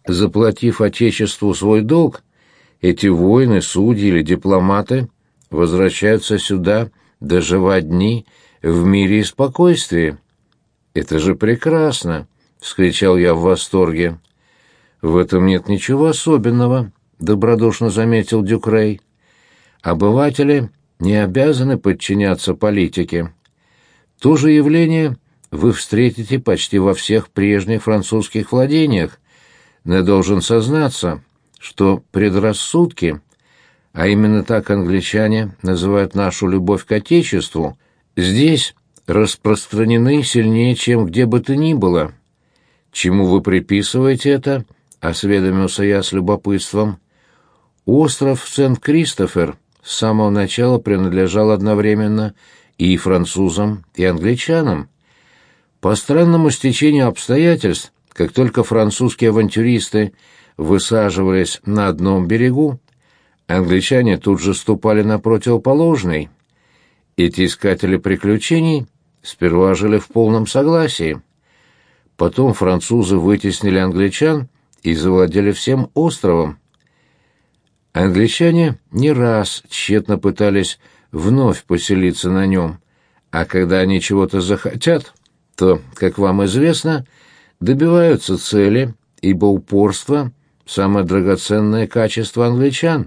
Заплатив Отечеству свой долг, эти воины, судьи или дипломаты возвращаются сюда доживать дни в мире и спокойствии. «Это же прекрасно!» — вскричал я в восторге. «В этом нет ничего особенного», — добродушно заметил Дюкрей. «Обыватели не обязаны подчиняться политике. То же явление вы встретите почти во всех прежних французских владениях, но я должен сознаться, что предрассудки, а именно так англичане называют нашу любовь к Отечеству, здесь распространены сильнее, чем где бы то ни было. Чему вы приписываете это?» — осведомился я с любопытством. «Остров Сент-Кристофер с самого начала принадлежал одновременно и французам, и англичанам. По странному стечению обстоятельств, как только французские авантюристы высаживались на одном берегу, англичане тут же ступали на противоположный. Эти искатели приключений сперва жили в полном согласии. Потом французы вытеснили англичан и завладели всем островом. Англичане не раз тщетно пытались вновь поселиться на нем, а когда они чего-то захотят, то, как вам известно, добиваются цели, ибо упорство — самое драгоценное качество англичан.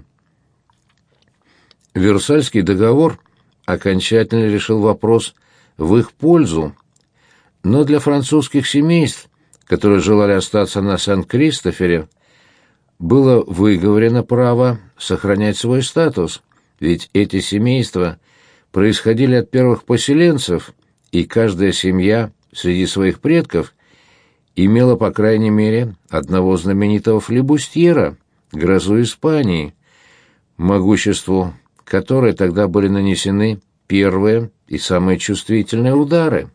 Версальский договор окончательно решил вопрос в их пользу, но для французских семейств, которые желали остаться на Сент-Кристофере, было выговорено право сохранять свой статус, ведь эти семейства происходили от первых поселенцев, и каждая семья среди своих предков имела, по крайней мере, одного знаменитого флибустьера, грозу Испании, могуществу которой тогда были нанесены первые и самые чувствительные удары.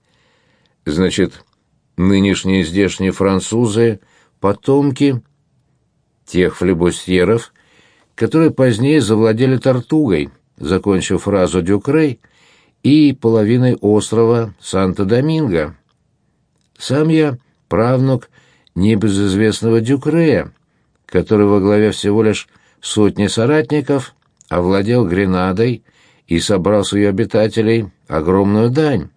Значит, нынешние здешние французы — потомки тех флибустьеров, которые позднее завладели Тортугой, закончив фразу Дюкрей, и половиной острова Санто-Доминго. Сам я правнук небезызвестного Дюкрея, который во главе всего лишь сотни соратников овладел Гренадой и собрал с ее обитателей огромную дань.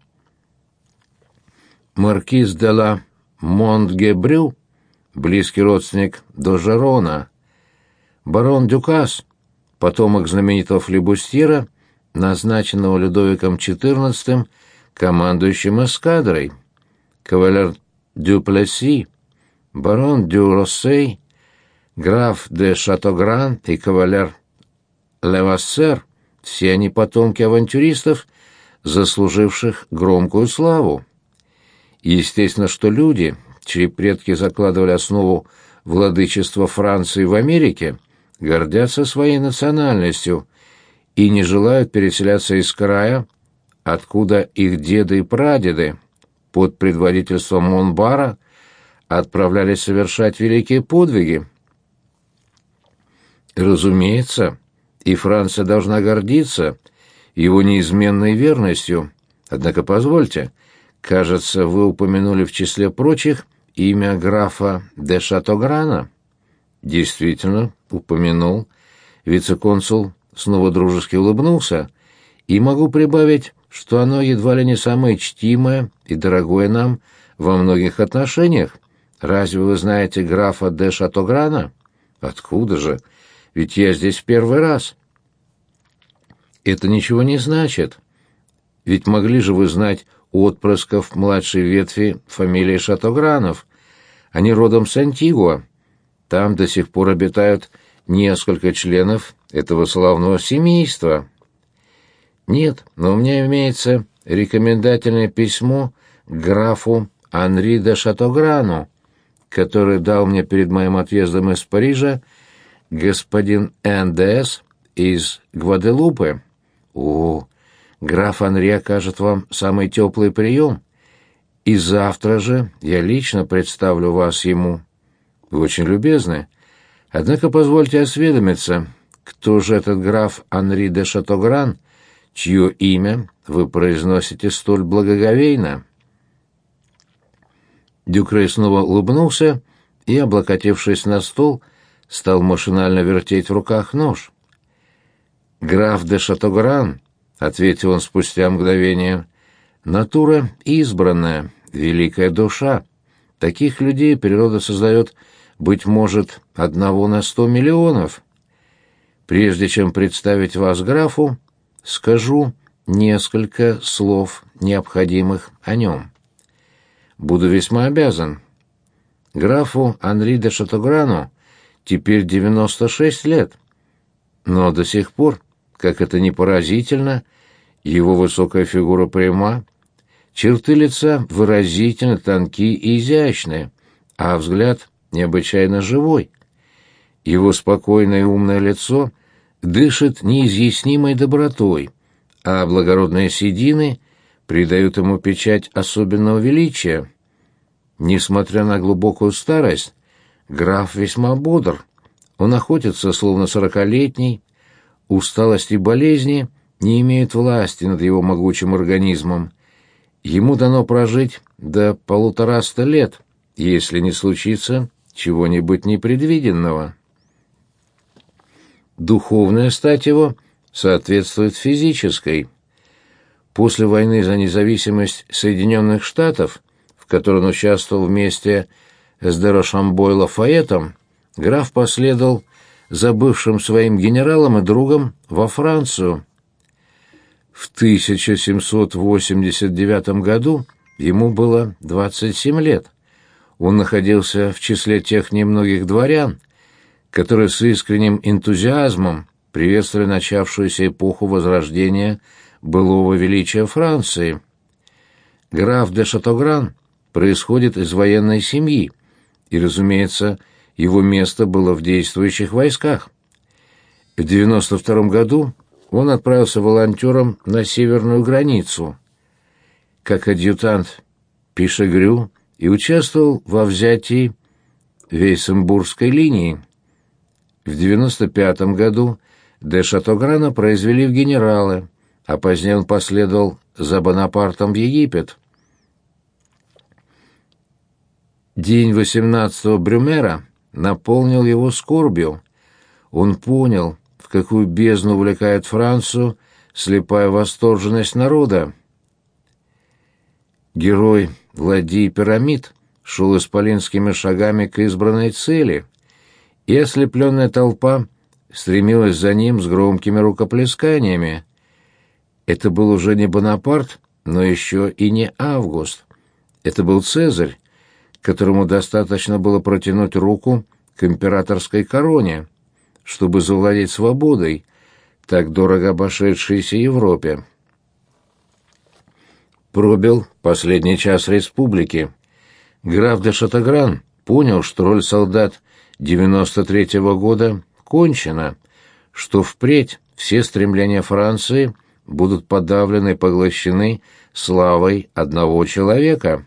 Маркиз де ла Монтгебрю, близкий родственник Д'Ожерона, барон Дюкас, потомок знаменитого флибустьера, назначенного Людовиком XIV командующим эскадрой, кавалер Дюплесси, барон дю Россей, граф де Шатогран и кавалер Левассер — все они потомки авантюристов, заслуживших громкую славу. Естественно, что люди, чьи предки закладывали основу владычества Франции в Америке, гордятся своей национальностью и не желают переселяться из края, откуда их деды и прадеды под предводительством Монбара отправлялись совершать великие подвиги. Разумеется, и Франция должна гордиться его неизменной верностью. Однако позвольте, кажется, вы упомянули в числе прочих имя графа де Шатограна. Действительно, упомянул. Вице-консул снова дружески улыбнулся, и могу прибавить, что оно едва ли не самое чтимое и дорогое нам во многих отношениях. Разве вы знаете графа де Шатограна? Откуда же? Ведь я здесь в первый раз. Это ничего не значит. Ведь могли же вы знать отпрысков младшей ветви фамилии Шатогранов. Они родом с Антигуа. Там до сих пор обитают несколько членов этого славного семейства. Нет, но у меня имеется рекомендательное письмо к графу Анри де Шатограну, который дал мне перед моим отъездом из Парижа господин Н.Д.С. из Гваделупы. О, граф Анри окажет вам самый теплый прием, и завтра же я лично представлю вас ему. Вы очень любезны. Однако позвольте осведомиться, кто же этот граф Анри де Шатогран, чье имя вы произносите столь благоговейно?» Дюкрей снова улыбнулся, и, облокотившись на стол, стал машинально вертеть в руках нож. «Граф де Шатогран», — ответил он спустя мгновение, — «натура избранная, великая душа. Таких людей природа создает, быть может, 1 на 100 миллионов. Прежде чем представить вас графу, скажу несколько слов, необходимых о нем. Буду весьма обязан. Графу Анри де Шатограну теперь 96 лет, но до сих пор, как это ни поразительно, его высокая фигура пряма, черты лица выразительно тонки и изящные, а взгляд необычайно живой. Его спокойное и умное лицо дышит неизъяснимой добротой, а благородные седины придают ему печать особенного величия. Несмотря на глубокую старость, граф весьма бодр. Он охотится, словно 40-летний. Усталость и болезни не имеют власти над его могучим организмом. Ему дано прожить до 150 лет, если не случится чего-нибудь непредвиденного. Духовная стать его соответствует физической. После войны за независимость Соединенных Штатов, в которой он участвовал вместе с де Рошамбой-Лафайетом, граф последовал за бывшим своим генералом и другом во Францию. В 1789 году ему было 27 лет. Он находился в числе тех немногих дворян, которые с искренним энтузиазмом приветствовали начавшуюся эпоху возрождения былого величия Франции. Граф де Шатогран происходит из военной семьи, и, разумеется, его место было в действующих войсках. В 92 году он отправился волонтером на северную границу, как адъютант Пишегрю, и участвовал во взятии Вейсембургской линии. В 95 году де Шатограна произвели в генералы, а позднее он последовал за Бонапартом в Египет. День 18-го Брюмера наполнил его скорбью. Он понял, в какую бездну увлекает Францию слепая восторженность народа. Герой ладьи пирамид шел исполинскими шагами к избранной цели, и ослепленная толпа стремилась за ним с громкими рукоплесканиями. Это был уже не Бонапарт, но еще и не Август. Это был Цезарь, которому достаточно было протянуть руку к императорской короне, чтобы завладеть свободой, так дорого обошедшейся Европе. Пробил последний час республики. Граф де Шатогран понял, что роль солдат 93-го года кончена, что впредь все стремления Франции будут подавлены и поглощены славой одного человека.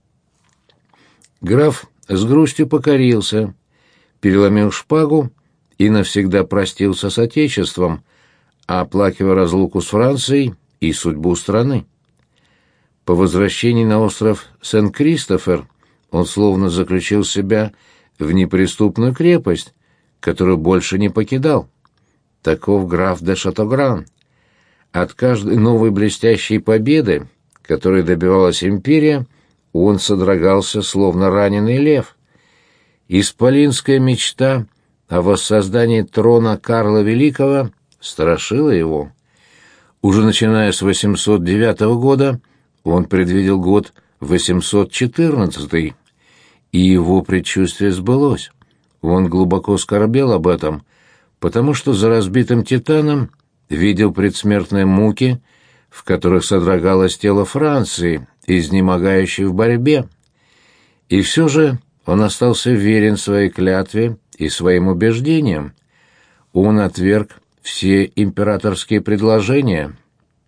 Граф с грустью покорился, переломил шпагу и навсегда простился с Отечеством, оплакивая разлуку с Францией и судьбу страны. По возвращении на остров Сен-Кристофер он словно заключил себя в неприступную крепость, которую больше не покидал. Таков граф де Шатогран. От каждой новой блестящей победы, которой добивалась империя, он содрогался, словно раненый лев. Исполинская мечта о воссоздании трона Карла Великого страшила его. Уже начиная с 809 года он предвидел год 814, и его предчувствие сбылось. Он глубоко скорбел об этом, потому что за разбитым Титаном видел предсмертные муки, в которых содрогалось тело Франции, изнемогающей в борьбе. И все же он остался верен своей клятве и своим убеждениям. Он отверг все императорские предложения.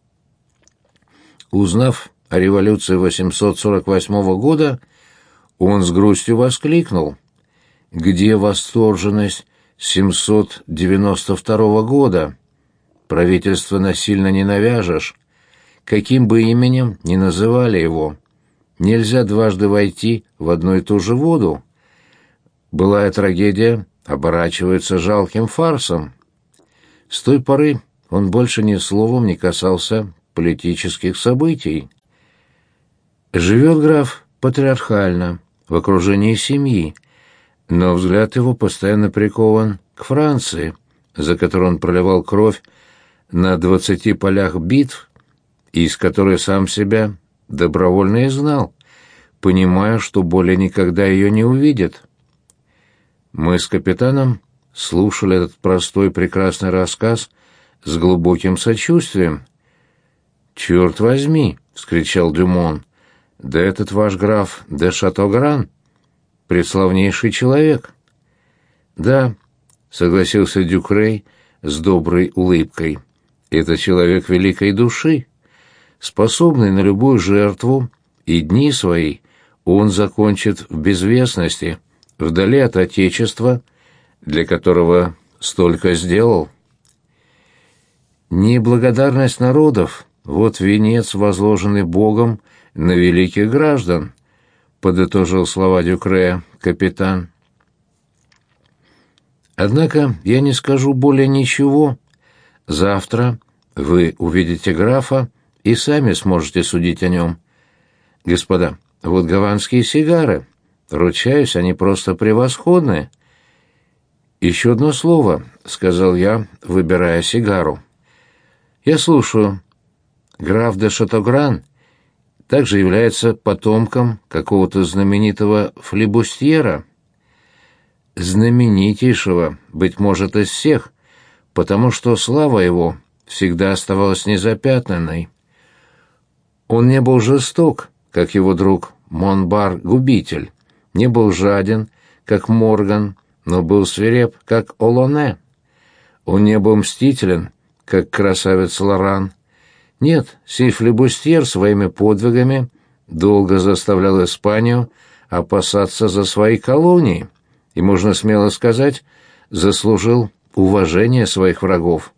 Узнав о революции 848 года, он с грустью воскликнул: «Где восторженность 792 года? Правительство насильно не навяжешь. Каким бы именем ни называли его, нельзя дважды войти в одну и ту же воду. былая трагедия оборачивается жалким фарсом. С той поры он больше ни словом не касался политических событий. Живет граф патриархально, в окружении семьи, но взгляд его постоянно прикован к Франции, за которой он проливал кровь на 20 полях битв, и из которой сам себя добровольно изгнал, понимая, что более никогда ее не увидит. Мы с капитаном слушали этот простой прекрасный рассказ с глубоким сочувствием. «Черт возьми!» — вскричал Дюмон. «Да этот ваш граф де Шатогран — преславнейший человек». «Да», — согласился Дюкрей с доброй улыбкой, — «это человек великой души, способный на любую жертву, и дни свои он закончит в безвестности, вдали от Отечества, для которого столько сделал». «Неблагодарность народов — вот венец, возложенный Богом на великих граждан», — подытожил слова Дюкрея капитан. «Однако я не скажу более ничего. Завтра вы увидите графа и сами сможете судить о нем. Господа, вот гаванские сигары. Ручаюсь, они просто превосходные». «Еще одно слово», — сказал я, выбирая сигару. «Я слушаю. Граф де Шатогран также является потомком какого-то знаменитого флибустьера. Знаменитейшего, быть может, из всех, потому что слава его всегда оставалась незапятнанной. Он не был жесток, как его друг Монбар-губитель, не был жаден, как Морган, но был свиреп, как Олоне. Он не был мстителен, как красавец Лоран. Нет, сей флибустьер своими подвигами долго заставлял Испанию опасаться за свои колонии и, можно смело сказать, заслужил уважение своих врагов».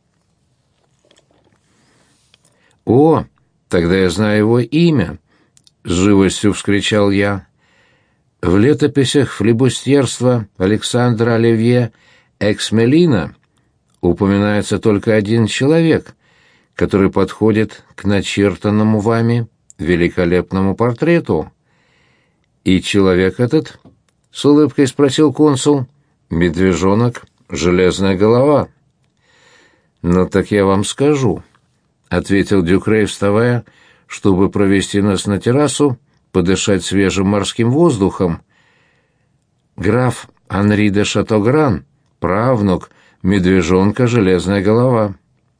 «О, тогда я знаю его имя!» — с живостью вскричал я. «В летописях флибустьерства Александра Оливье Эксмелина упоминается только один человек, который подходит к начертанному вами великолепному портрету». «И человек этот?» — с улыбкой спросил консул. «Медвежонок, железная голова». «Ну так я вам скажу», — ответил Дюкрей, вставая, чтобы провести нас на террасу, подышать свежим морским воздухом. «Граф Анри де Шатогран, правнук медвежонка железная голова».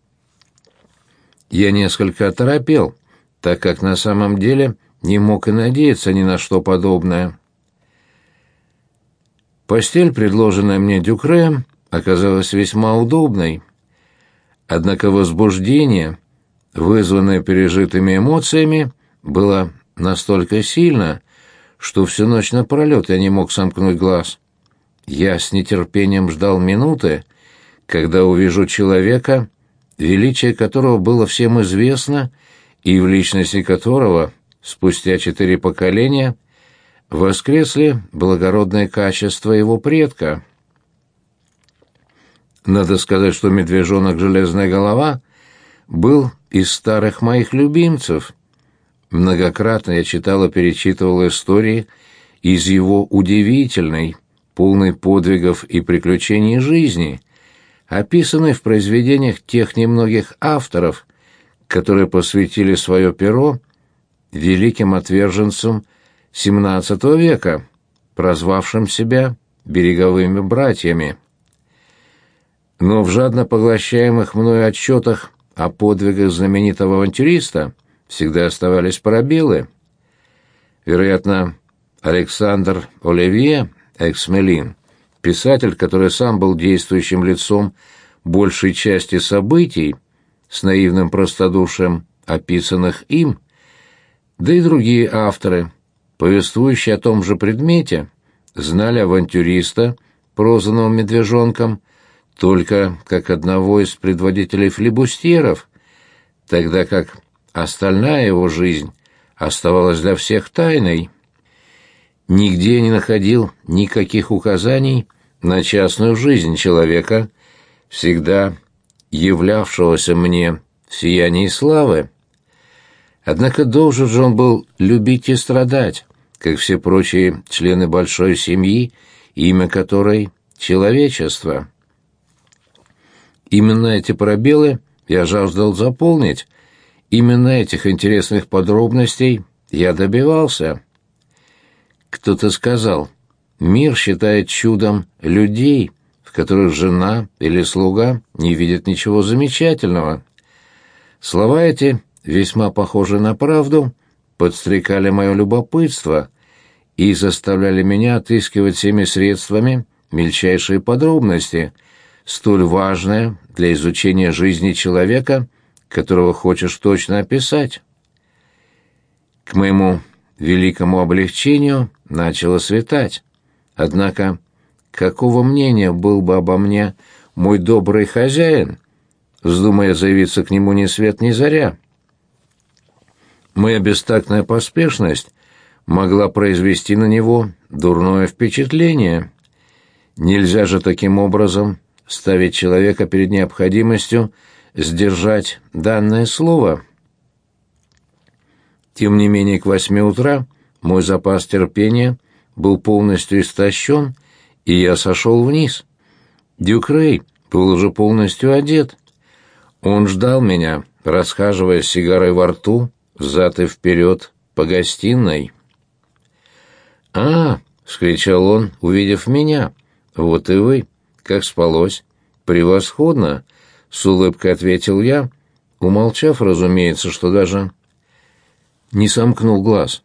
Я несколько оторопел, так как на самом деле не мог и надеяться ни на что подобное. Постель, предложенная мне Дюкреем, оказалась весьма удобной. Однако возбуждение, вызванное пережитыми эмоциями, было настолько сильно, что всю ночь напролет я не мог сомкнуть глаз. Я с нетерпением ждал минуты, когда увижу человека, величие которого было всем известно, и в личности которого, спустя 4 поколения, воскресли благородные качества его предка. Надо сказать, что медвежонок «Железная голова» был из старых моих любимцев. Многократно я читал и перечитывал истории из его удивительной, полной подвигов и приключений жизни, описанной в произведениях тех немногих авторов, которые посвятили свое перо великим отверженцам XVII века, прозвавшим себя береговыми братьями. Но в жадно поглощаемых мною отчетах о подвигах знаменитого авантюриста всегда оставались пробелы. Вероятно, Александр Оливье Эксмелин, писатель, который сам был действующим лицом большей части событий, с наивным простодушием описанных им, да и другие авторы, повествующие о том же предмете, знали авантюриста, прозванного Медвежонком, только как одного из предводителей флибустьеров, тогда как остальная его жизнь оставалась для всех тайной. Нигде не находил никаких указаний на частную жизнь человека, всегда являвшегося мне в сиянии славы. Однако должен же он был любить и страдать, как все прочие члены большой семьи, имя которой — человечество. Именно эти пробелы я жаждал заполнить, именно этих интересных подробностей я добивался. Кто-то сказал, мир считает чудом людей, в которых жена или слуга не видят ничего замечательного. Слова эти, весьма похожие на правду, подстрекали мое любопытство и заставляли меня отыскивать всеми средствами мельчайшие подробности, столь важные для изучения жизни человека, которого хочешь точно описать. К моему великому облегчению начало светать. Однако, какого мнения был бы обо мне мой добрый хозяин, вздумая заявиться к нему ни свет ни заря? Моя бестактная поспешность могла произвести на него дурное впечатление. Нельзя же таким образом ставить человека перед необходимостью сдержать данное слово. Тем не менее, к 8 утра мой запас терпения был полностью истощен, и я сошел вниз. Дюкрей был уже полностью одет. Он ждал меня, расхаживая с сигарой во рту, взад и вперед по гостиной. «А!» — вскричал он, увидев меня. «Вот и вы! Как спалось?» «Превосходно!» — с улыбкой ответил я, умолчав, разумеется, что даже не сомкнул глаз.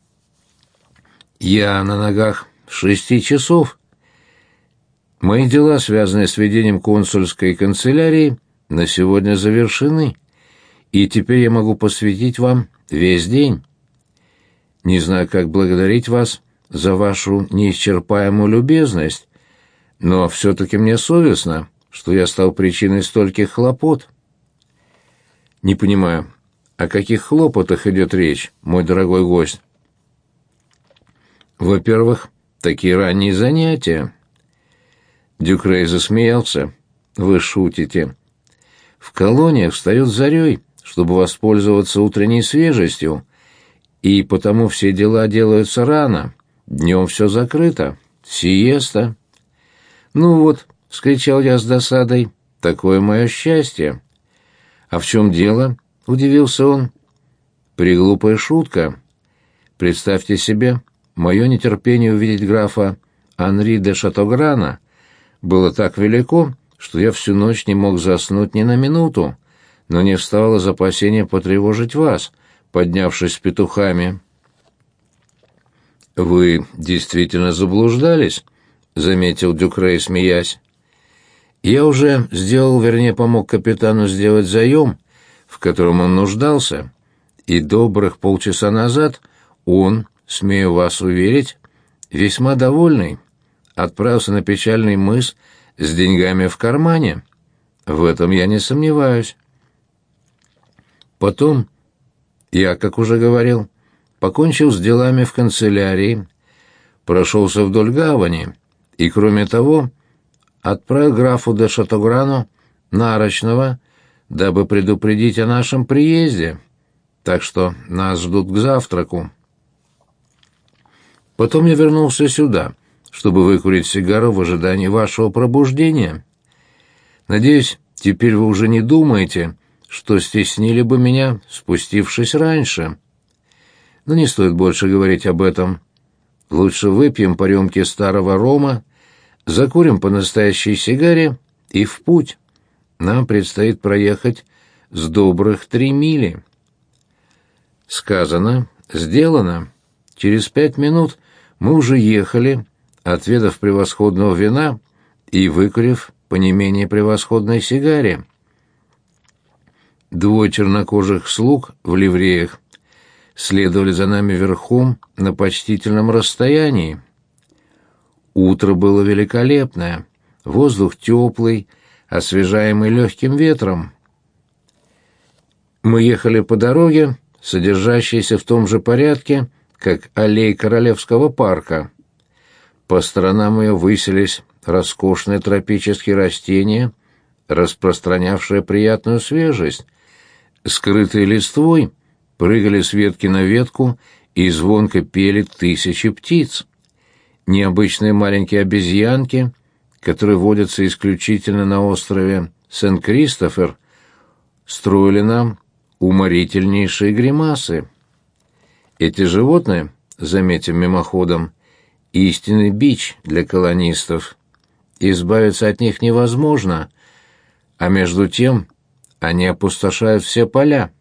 «Я на ногах 6 часов. Мои дела, связанные с ведением консульской канцелярии, на сегодня завершены, и теперь я могу посвятить вам весь день. Не знаю, как благодарить вас за вашу неисчерпаемую любезность, но все-таки мне совестно, что я стал причиной стольких хлопот». «Не понимаю, о каких хлопотах идет речь, мой дорогой гость?» «Во-первых, такие ранние занятия». Дюкрей засмеялся. «Вы шутите. В колониях встают зарей, чтобы воспользоваться утренней свежестью, и потому все дела делаются рано. Днем все закрыто. Сиеста». «Ну вот», — вскричал я с досадой, — «такое мое счастье». «А в чем дело?» — удивился он. «Приглупая шутка. Представьте себе, мое нетерпение увидеть графа Анри де Шатограна было так велико, что я всю ночь не мог заснуть ни на минуту, но не встал из опасения потревожить вас, поднявшись с петухами». «Вы действительно заблуждались?» — заметил Дюкрей, смеясь. «Я уже сделал, вернее, помог капитану сделать заем, в котором он нуждался, и добрых полчаса назад он, смею вас уверить, весьма довольный, отправился на печальный мыс с деньгами в кармане. В этом я не сомневаюсь. Потом я, как уже говорил, покончил с делами в канцелярии, прошелся вдоль гавани и, кроме того, отправил графу де Шатограну нарочного, дабы предупредить о нашем приезде, так что нас ждут к завтраку. Потом я вернулся сюда, чтобы выкурить сигару в ожидании вашего пробуждения. Надеюсь, теперь вы уже не думаете, что стеснили бы меня, спустившись раньше. Но не стоит больше говорить об этом. Лучше выпьем по рюмке старого рома, закурим по настоящей сигаре и в путь. Нам предстоит проехать с добрых 3 мили. Сказано, сделано. Через 5 минут мы уже ехали, отведав превосходного вина и выкурив по не менее превосходной сигаре. 2 чернокожих слуг в ливреях следовали за нами верхом на почтительном расстоянии. Утро было великолепное, воздух теплый, освежаемый легким ветром. Мы ехали по дороге, содержащейся в том же порядке, как аллеи Королевского парка. По сторонам ее высились роскошные тропические растения, распространявшие приятную свежесть. Скрытые листвой прыгали с ветки на ветку и звонко пели тысячи птиц. Необычные маленькие обезьянки, которые водятся исключительно на острове Сент-Кристофер, строили нам уморительнейшие гримасы. Эти животные, заметим мимоходом, истинный бич для колонистов. Избавиться от них невозможно, а между тем они опустошают все поля.